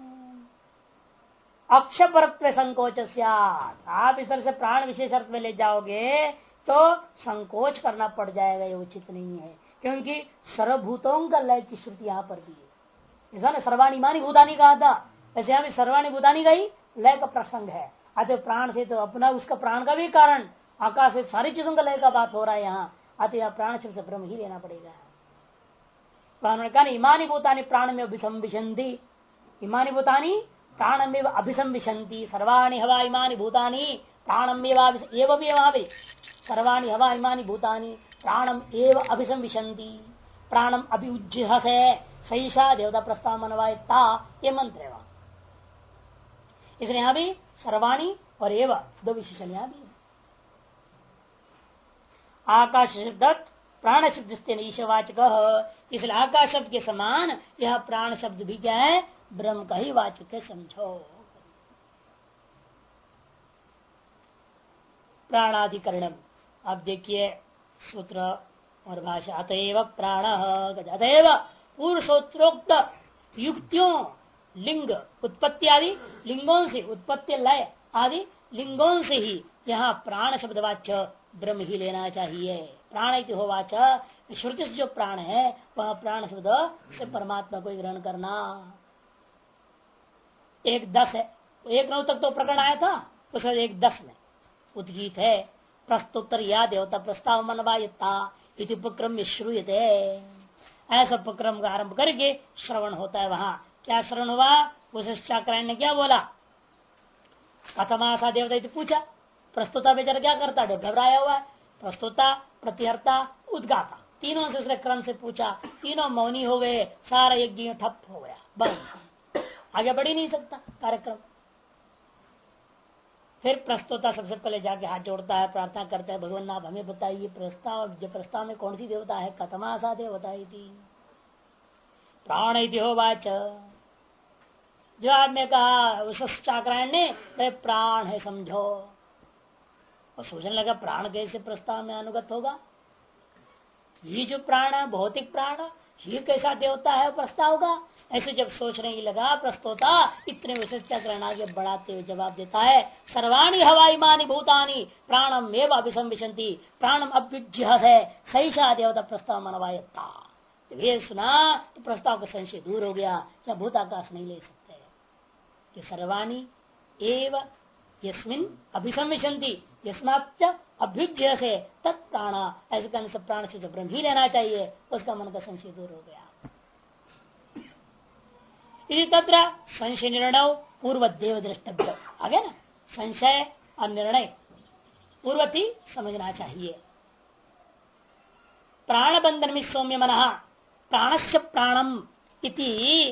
अक्षपरत्व संकोच स्यात्, आप इस तरह से प्राण विशेष अर्थ में ले जाओगे तो संकोच करना पड़ जाएगा, ये उचित नहीं है, क्योंकि सर्वभूतों का लय की श्रुति यहाँ पर भी है। ऐसा ना सर्वाणी मानी भूतानी कहा था, ऐसे यहाँ भी सर्वाणी भूतानी का ही लय का प्रसंग है। अतः प्राण से तो अपना उसका प्राण का भी कारण आकाश से सारी चीजों का लय का बात हो रहा है यहाँ, अतः यहाँ प्राण शब्द से ब्रह्म ही लेना पड़ेगा। प्राण ने कहा इमानी भूतानी प्राण में अभिसंविशंति, इमानी भूतानी प्राणमेव अभिसंविशंति, सर्वाणि हवा इमानी भूतानी प्राणमेव सर्वाणि हवा इमानी भूतानी प्राणम एव अभिसंविशंति, प्राणम अभिउज्य से सईशा देवता प्रस्ताव मनवायता, ये मंत्र है वहां। इसलिए यहां भी सर्वाणी और एव दो विशेषण यहां भी है। आकाश शब्द प्राण शब्द से ईशवाचक, इसलिए आकाश शब्द के समान यह प्राण शब्द भी क्या है, ब्रह्म का ही वाचक है, समझो। प्राणाधिकरणम, अब देखिए सूत्र और भाषा। अतएव प्राण, अतएव पूर्व सूत्रोक्त युक्तियों लिंग उत्पत्ति आदि लिंगों से, उत्पत्ति लय आदि लिंगों से ही यहाँ प्राण शब्दवाच्य ब्रह्म ही लेना चाहिए। प्राण इति होवाच, श्रुति से जो प्राण है वह प्राण शब्द से परमात्मा को ग्रहण करना। 1:10 है, 1:9 तक तो प्रकरण आया था, उस 1:10 में उद्गीत है प्रस्तोत्तर या देवता प्रस्ताव मनवायता इति उपक्रम श्रूयते। ऐसा उपक्रम का आरंभ करके श्रवण होता है। वहां क्या श्रवण हुआ, वशिष्ठाचार्य ने क्या बोला, कथमासा देवता पूछा। प्रस्तुता बेचारा क्या करता है, घबराया हुआ है। प्रस्तुता, प्रतिहर्ता, उद्गाता, तीनों से उसने क्रम से पूछा, तीनों मौनी हो गए, सारा यज्ञ ठप हो गया, बस आगे बढ़ ही नहीं सकता कार्यक्रम। फिर प्रस्तुता सबसे पहले जाके हाथ जोड़ता है, प्रार्थना करता है, भगवान आप हमें बताइए प्रस्ताव में कौन सी देवता है। कथमासा देवता थी प्राण इति होवाच, जवाब में कहा वशिष्ठाचार्य ने प्राण है समझो। और सोचने लगा प्राण कैसे प्रस्ताव में अनुगत होगा, ये जो प्राण है भौतिक प्राण, ये कैसा देवता है प्रस्ताव का। ऐसे जब सोचने ही लगा प्रस्तोता, इतने वशिष्ठाचार्य आगे बढ़ाते हुए जवाब देता है, सर्वाणी हवाई मानी भूतानी प्राणम एवं अभिसंविशंति, प्राणम अभ्युज्य है सईशा देवता प्रस्ताव मनवायता। ये सुना तो प्रस्ताव का संशय दूर हो गया, क्या भूताकाश नहीं ले सकते कि सर्वाणी एव यस्मिन अभिसंविशंति यस्माच्च अभ्युज्य से तत्प्राण, ऐसे करने से प्राण से ब्रह्म ही लेना चाहिए, उसका मन का संशय दूर हो गया। इसी तत्र संशय निर्णय पूर्व देव द्रष्टव्य, आगे ना संशय और निर्णय पूर्वती समझना चाहिए। प्राण बंधन में सौम्य मन प्राणस्य प्राणम इति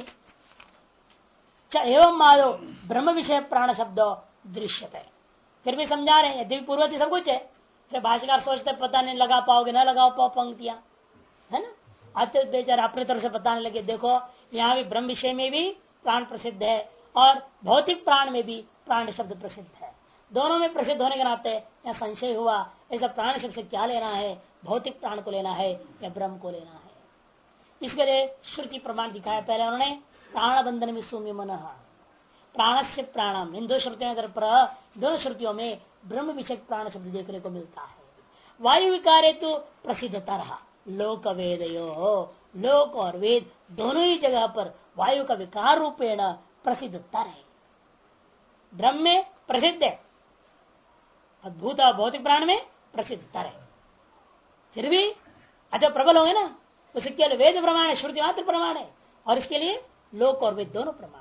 एवं माधो ब्रह्म विषय प्राण शब्द दृश्यते। फिर भी समझा रहे हैं, यदि पूर्वती सब कुछ है, फिर भाष्यकार सोचते पता नहीं लगा पाओगे, ना लगा पाओ पंक्तियां, है ना। आते बेचारे अपने तरफ से बताने लगे, देखो यहाँ भी ब्रह्म विषय में भी प्राण प्रसिद्ध है और भौतिक प्राण में भी प्राण शब्द प्रसिद्ध है। दोनों में प्रसिद्ध होने के नाते यहाँ संशय हुआ, ऐसा प्राण शब्द से क्या लेना है, भौतिक प्राण को लेना है या ब्रह्म को लेना है। इसके लिए श्रुति प्रमाण दिखाया पहले उन्होंने, प्राण बंधन में सौम्य मन, प्राण से प्राणम, इन दो श्रुतियों दोनों श्रुतियों में ब्रह्म विषय प्राण शब्द देखने को मिलता है। वायु विकार तो प्रसिद्धता रहा, लोक वेदयो, लोक और वेद दोनों ही जगह पर वायु का विकार रूपेण प्रसिद्धता है। ब्रह्म में प्रसिद्ध है, अद्भुत भौतिक प्राण में प्रसिद्धता है। फिर भी अच्छा प्रबल होंगे ना, उसके लिए वेद प्रमाण है, श्रुति मात्र प्रमाण है, और इसके लिए लोक और वेद दोनों प्रमाण है।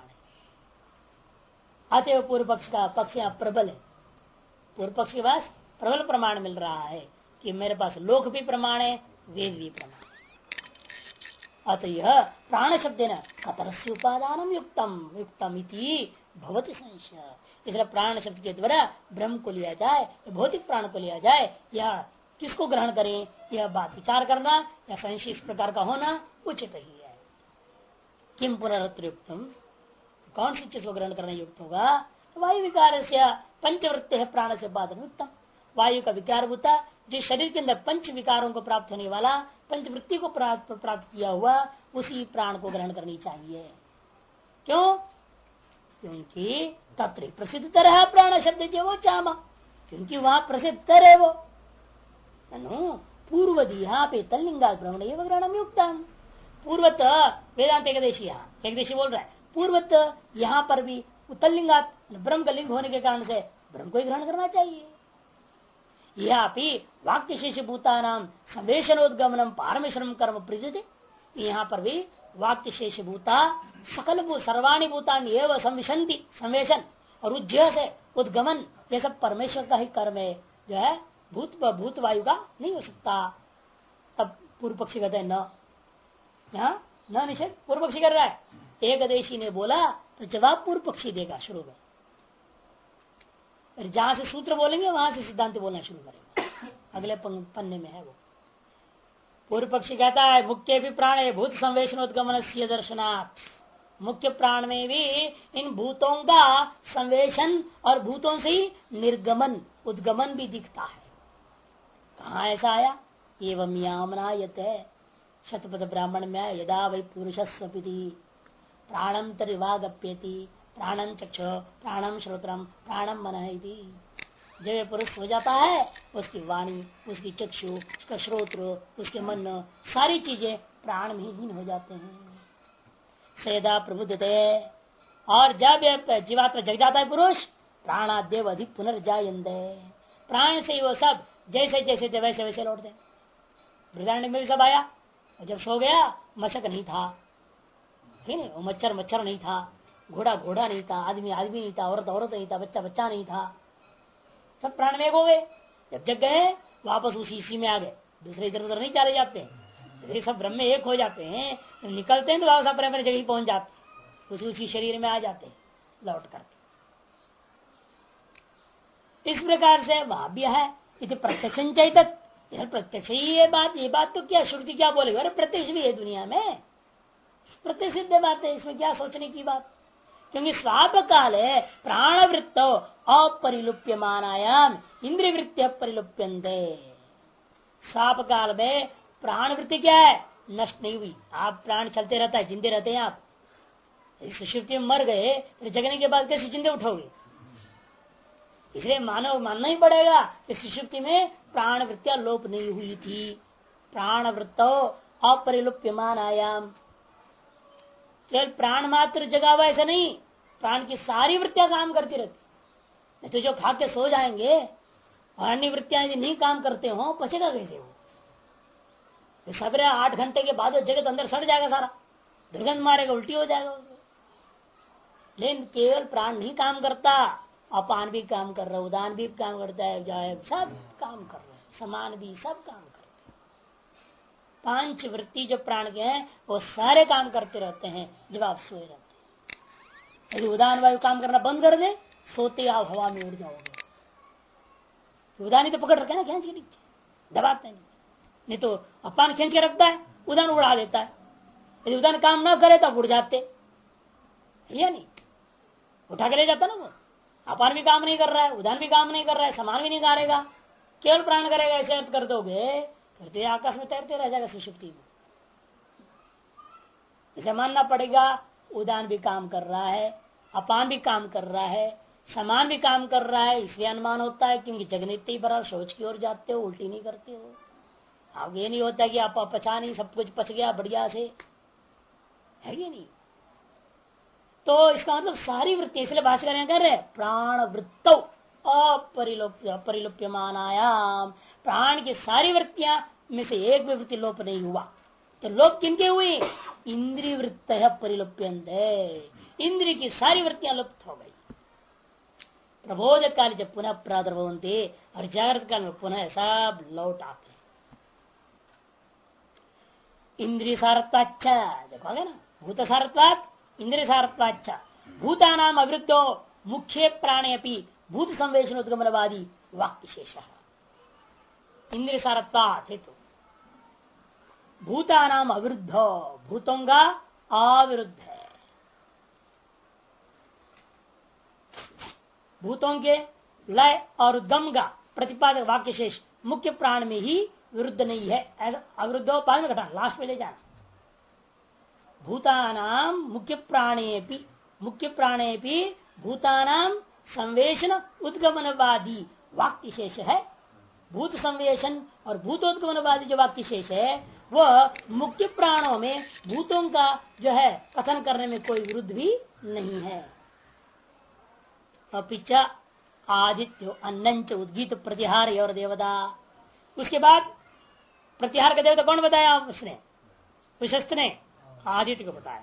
अतएव पूर्व पक्ष का पक्ष यहाँ प्रबल है, पूर्व पक्ष के पास प्रबल प्रमाण मिल रहा है कि मेरे पास लोक भी प्रमाण है, वेद भी प्रमाण। अतः प्राण शब्द न कतरस्य उपादान युक्तम इति भवति संशय। इसलिए प्राण शब्द के द्वारा ब्रह्म को लिया जाए, भौतिक प्राण को लिया जाए, या किसको ग्रहण करें, यह बात विचार करना या संशय इस प्रकार का होना उचित ही है। किम पुनरत्र युक्तम, कौन सी चीज को ग्रहण करना युक्त होगा, वायु विकार से पंचवृत्ति है प्राण से बाधन युक्तम, वायु का विकार होता जो शरीर के अंदर पंच विकारों को प्राप्त होने वाला, पंचवृत्ति को प्राप्त किया हुआ, उसी प्राण को ग्रहण करनी चाहिए। क्यों? क्योंकि तत्र प्रसिद्ध तर है प्राण शब्द जो वो चामा, क्योंकि वहां प्रसिद्ध तर है वो। पूर्व यहाँ पे तल्लिंगा ब्रह्मण ये ग्रहण युक्तम। पूर्वत वेदांत एकदेशी बोल रहा है, पूर्वत यहाँ पर भी तल्लिंगा ब्रह्म का लिंग होने के कारण से ब्रह्म को ही ग्रहण करना चाहिए। यह वाक्य शेष भूता नाम संवेशनोद्गमनम पारमेश्वरम कर्म प्रसिद्ध। यहाँ पर भी वाक्य शेष भूता सकल सर्वाणी भूतान एवं संविशंति, संवेशन और उज्जय से उद्गमन, ये सब परमेश्वर का ही कर्म है, जो है भूत वायु का नहीं हो सकता। तब पूर्व पक्षी कहते हैं न, यहाँ न निषेध पूर्व पक्षी कर रहा है। एकदेशी ने बोला तो जवाब पूर्व पक्षी देगा शुरू में, जहां से सूत्र बोलेंगे वहां से सिद्धांत बोलना शुरू करेंगे। अगले पन्ने में है वो। पूर्व पक्षी कहता है मुख्य भी प्राण है भूत संवेशनोद्गमन से दर्शनात्, मुख्य प्राण में भी इन भूतों का संवेशन और भूतों से ही निर्गमन उद्गमन भी दिखता है। कहा ऐसा आया? एवं यामनायत है शतपथ ब्राह्मण में आया, यदा वै पुरुष स्वपिति प्राणम तरिवागप्यति प्राणम चक्ष प्राणम श्रोत्रम प्राणम मन। जब पुरुष हो जाता है उसकी वाणी, उसकी चक्षु, उसका श्रोत्र, उसके मन, सारी चीजें प्राण में लीन हो जाते हैं। सदा प्रबुद्धते, और जब जीवात्मा जग जाता है पुरुष, प्राणादेव अधिक पुनर्जायन्ते, प्राण से वो सब जैसे जैसे थे वैसे वैसे लौटते। बृहदारण्य में भी सब आया, और जब सो गया मशक नहीं था, ठीक है, वो मच्छर मच्छर नहीं था, घोड़ा घोड़ा नहीं था, आदमी आदमी नहीं था, औरत औरत नहीं था, बच्चा बच्चा नहीं था, सब प्राण में एक हो गए। जब जग गए वापस उसी में आ गए, दूसरे इधर उधर नहीं चले जाते हैं। ये सब ब्रह्म में एक हो जाते हैं, जब निकलते हैं तो वापस अपने अपने जगह पहुंच जाते, उसी शरीर में आ जाते हैं लौट करके। इस प्रकार से वहां भी है प्रत्यक्ष चैतत, प्रत्यक्ष ही ये बात तो क्या श्रुति क्या बोलेगी? अरे प्रत्यक्ष भी है दुनिया में, प्रत्यक्ष सिद्ध बात है, इसमें क्या सोचने की बात। क्योंकि स्वाप काल है प्राण वृत्त अपरिलुप्यमानायाम इंद्रिय वृत्ति अपरिलुप्यन्ते। स्वाप काल में प्राण वृत्ति क्या है? नष्ट नहीं हुई। आप प्राण चलते रहता है, जिंदे रहते हैं आप। इस सुषुप्ति में मर गए फिर जगने के बाद कैसे जिंदे उठोगे? इसलिए मानव मानना ही पड़ेगा इस सुषुप्ति में प्राण वृत्तियां लोप नहीं हुई थी। प्राण वृत्तो अपरिलुप्यमानायाम, केवल प्राण मात्र जगा हुआ ऐसा नहीं, प्राण की सारी वृत्तियां काम करती रहती। नहीं तो जो खा के सो जाएंगे और अन्य वृत्तियां यदि नहीं काम करते हो पचेगा कैसे? वो सवेरे 8 घंटे के बाद जगत अंदर सड़ जाएगा, सारा दुर्गंध मारेगा, उल्टी हो जाएगा। लेकिन केवल प्राण नहीं काम करता, अपान भी काम कर रहा है, उदान भी काम करता है, जाए सब काम कर रहे हैं, समान भी सब काम कर रहे हैं। 5 वृत्ति जो प्राण के हैं वो सारे काम करते रहते हैं जब आप सोए रहते हैं। यदि उदान वायु काम करना बंद कर दे, सोते आप हवा में उड़ जाओगे। उदान ही तो पकड़ रखे ना, खींच के नीचे दबाते नहीं, नहीं तो अपान खींच के रखता है, उदान उड़ा देता है। यदि उदान काम ना करे तो उड़ जाते, या नहीं? उठा के ले जाता ना वो। अपान भी काम नहीं कर रहा है, उदान भी काम नहीं कर रहा है, समान भी नहीं करेगा, केवल प्राण करेगा, ऐसे अर्थ कर दोगे फिर तो आकाश में तैरते रह जाएगा सुषुप्ति में। इसे मानना पड़ेगा उदान भी काम कर रहा है, अपान भी काम कर रहा है, समान भी काम कर रहा है। इसलिए अनुमान होता है क्योंकि जगने ही बराबर सोच की ओर जाते हो, उल्टी नहीं करते हो। अब ये नहीं होता कि आप पचा नहीं, सब कुछ पच गया बढ़िया से, है ये नहीं। तो इसका मतलब सारी वृत्ति, इसलिए भाष्यकार कर रहे प्राण वृत्तो अपरिलुप्यमानायाम, प्राण की सारी वृत्तियां में से एक भी वृत्ति लोप नहीं हुआ। तो लोप किनके हुई? इंद्रिय वृत्त परिलुप्यन्ते, इंद्रिय की सारी वृत्तियां लुप्त हो गई। प्रबोध काल जब पुनः प्रादुर्भवन्ति, और जागृत काल में पुनः सब लौट आते। इंद्रिय सारत्वाच्छ देखोगे ना, भूत सारत्वात् इंद्रिय सारत्वाच्छ, भूतानाम अवृद्धो मुख्य प्राणे अपि भूत संवेशन उद्गमनवादी वाक्य शेष। इंद्रिय सारत्वात् हेतु भूतानाम अविरुद्ध, भूतों का अविरुद्ध है। भूतों के लय और उद्गम का प्रतिपादक वाक्य शेष मुख्य प्राण में ही विरुद्ध नहीं है। अविरुद्ध बाद में घटा, लास्ट में ले जाना। भूतानाम मुख्य प्राणेपि भूतानाम संवेशन उद्गमनवादी वाक्य शेष है। भूत संवेशन और भूतोद्गमनवादी जो वाक्य शेष है वह मुख्य प्राणों में भूतों का जो है कथन करने में कोई विरुद्ध भी नहीं है। अपिच आदित्यो अन्नंच उद्गीत प्रतिहार और देवता। उसके बाद प्रतिहार का देवता कौन बताया उसने? विशस्त ने आदित्य को बताया,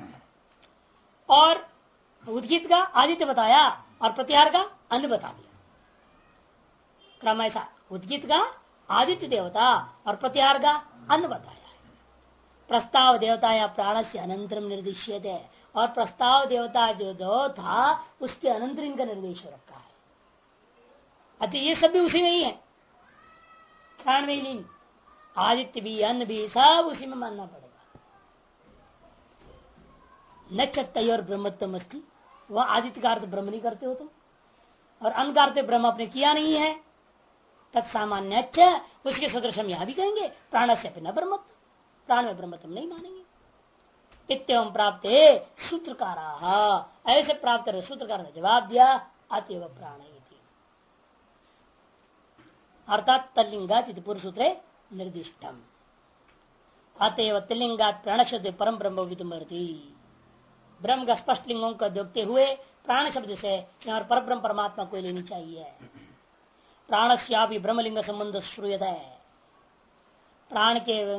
और उद्गीत का आदित्य बताया और प्रतिहार का अन्न बता दिया। क्रम ऐसा, उद्गीत का आदित्य देवता और प्रतिहार का अन्न बताया। प्रस्ताव देवता या प्राण से अनंतरम निर्दिश्यते है, और प्रस्ताव देवता जो दो था उसके अनंतर इनका निर्देश रखा है। अतः ये सब भी उसी में ही है, प्राण में ही नहीं। आदित्य भी अन्न भी सब उसी में मानना पड़ेगा। न चत्तयोर ब्रह्मत्व अस्ति, वह आदित्य का अर्थ ब्रह्म नहीं करते हो तुम, और अन्न का अर्थ ब्रह्म आपने किया नहीं है। तत्सामान्य उसके सदृश हम यहां भी कहेंगे प्राण से न ब्रह्मत्व, प्राण में ब्रह्मत्व नहीं मानेंगे। इत्यवं प्राप्त सूत्रकारा, ऐसे प्राप्त सूत्रकार ने जवाब दिया अतएव प्राण, अर्थात तल्लिंगात पूर्व सूत्रे निर्दिष्टम। अतएव तल्लिंगात प्राण शब्द परम ब्रह्म विदुमर्ति, ब्रह्म का स्पष्ट लिंगों को देखते हुए प्राण शब्द से यहाँ पर परब्रह्म परमात्मा को लेनी चाहिए। प्राणस्यापि ब्रह्मलिंग संबंध श्रूयत है। प्राण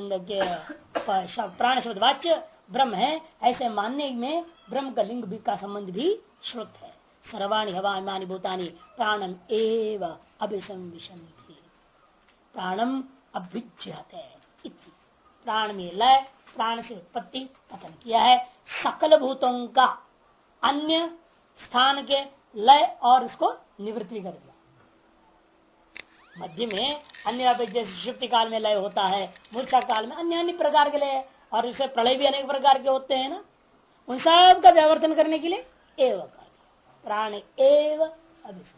शब्द वाच्य ब्रह्म है, ऐसे मानने में ब्रह्म का लिंग का संबंध भी श्रुत है। सर्वाणि हवानि भूतानि प्राणम एव अभिसंविशन्ति, प्राणम अभिज्यते। प्राण में लय, प्राण से उत्पत्ति कथन किया है। सकल भूतों का अन्य स्थान के लय और उसको निवृत्ति कर दिया। मध्य में अन्य जैसे सुषुप्ति काल में लय होता है, मूर्छा काल में अन्य अन्य प्रकार के लय, और इससे प्रलय भी अनेक प्रकार के होते हैं ना, उन सब का व्यावर्तन करने के लिए एव कर दिया। प्राण एव अभिसंविशन्ति,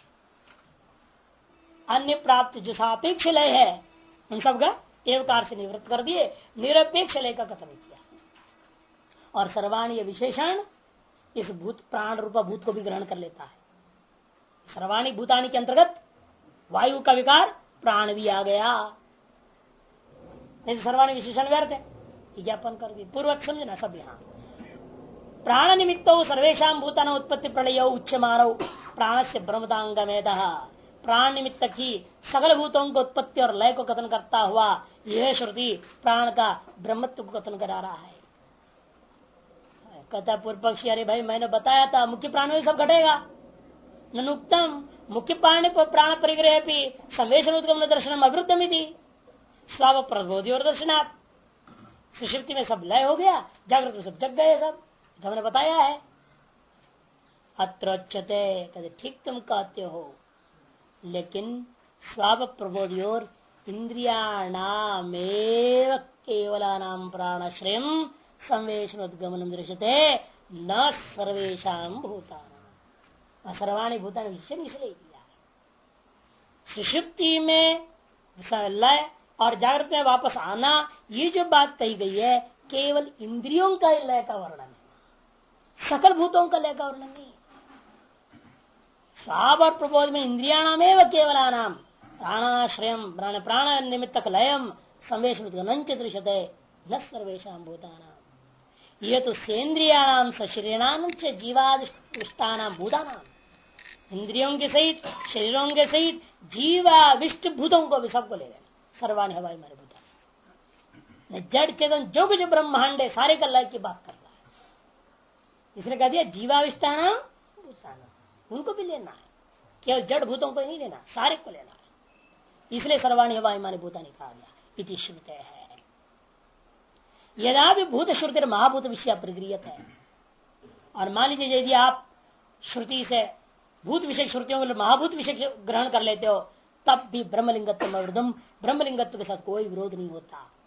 अन्य प्राप्त जो सापेक्ष लय है उन सब का एवकार से निवृत्त कर दिए, निरपेक्ष लय का कथन किया। और सर्वाणी विशेषण इस भूत प्राण रूपा भूत को भी ग्रहण कर लेता है। सर्वाणी भूतानी के अंतर्गत वायु का विकार प्राण भी आ गया, नहीं तो सर्वाणी विशेषण व्यर्थ है, ज्ञापन कर दिए। पूर्वक समझना सब यहाँ। प्राण निमित्तो सर्वेशा भूताना उत्पत्ति प्रलय उच्चमानौ प्राण से ब्रह्मदांगमेद, प्राण निमित्त की सकल भूतों को उत्पत्ति और लय को कथन करता हुआ यह श्रुति प्राण का ब्रह्मत्व को कथन करा रहा है। कहता पूर्व पक्षी, अरे भाई मैंने बताया था मुख्य प्राण में सब घटेगा। ननुक्तम मुख्य प्राण परिग्रह भी संवेशन उद्गमन दर्शनम अवृद्धमिति स्वाव प्रबोधि और दर्शनात्। सुषुप्ति में सब लय हो गया, जागृत में सब जग गए, सब हमने बताया है। अत्रोच्यते, कहते ठीक तुम कहते हो, लेकिन स्वाव प्रबोधि और इंद्रियाणामेव केवलानाम प्राणाश्रयम् संवेशन उद्गमन दृश्यते न सर्वेशाम भूतानां। सर्वाणी भूतानि विशेषण इसलिए दिया है। सुषुप्ति में लय और जागृत में वापस आना, ये जो बात कही गई है केवल इंद्रियों का लय का वर्णन है, सकल भूतों का लय का वर्णन नहीं। स्वाव और प्रबोध में इंद्रियाणामेव केवलानाम प्राणाश्रयम् प्राण निमित्तक लयम संवेशन उद्गमन दृश्यते न सर्वेशाम भूतानां। ये तो सेन्द्रियाणाम सशरीराणाम च जीवादिष्टानाम भूतानाम, इंद्रियों के सहित शरीरों के सहित जीवाविष्ट भूतों को भी सबको ले लेना। सर्वाणि हवाई मारे भूतान, जड़ चेतन जो कुछ ब्रह्मांड है सारे का लय की बात कर रहा है। इसने कह दिया जीवाविष्टानाम भूतानाम, उनको भी लेना है, केवल जड़ भूतों को नहीं लेना, सारे को लेना है। इसलिए सर्वाणि हवाई मारे भूतानी कहा गया। इति श्रुते है। यदा भी भूत श्रुति महाभूत विषय प्रक्रियत है, और मान लीजिए यदि आप श्रुति से भूत विषय श्रुतियों को महाभूत विषय ग्रहण कर लेते हो, तब भी ब्रह्मलिंगत्व अवृद्धम, ब्रह्मलिंगत्व के साथ कोई विरोध नहीं होता।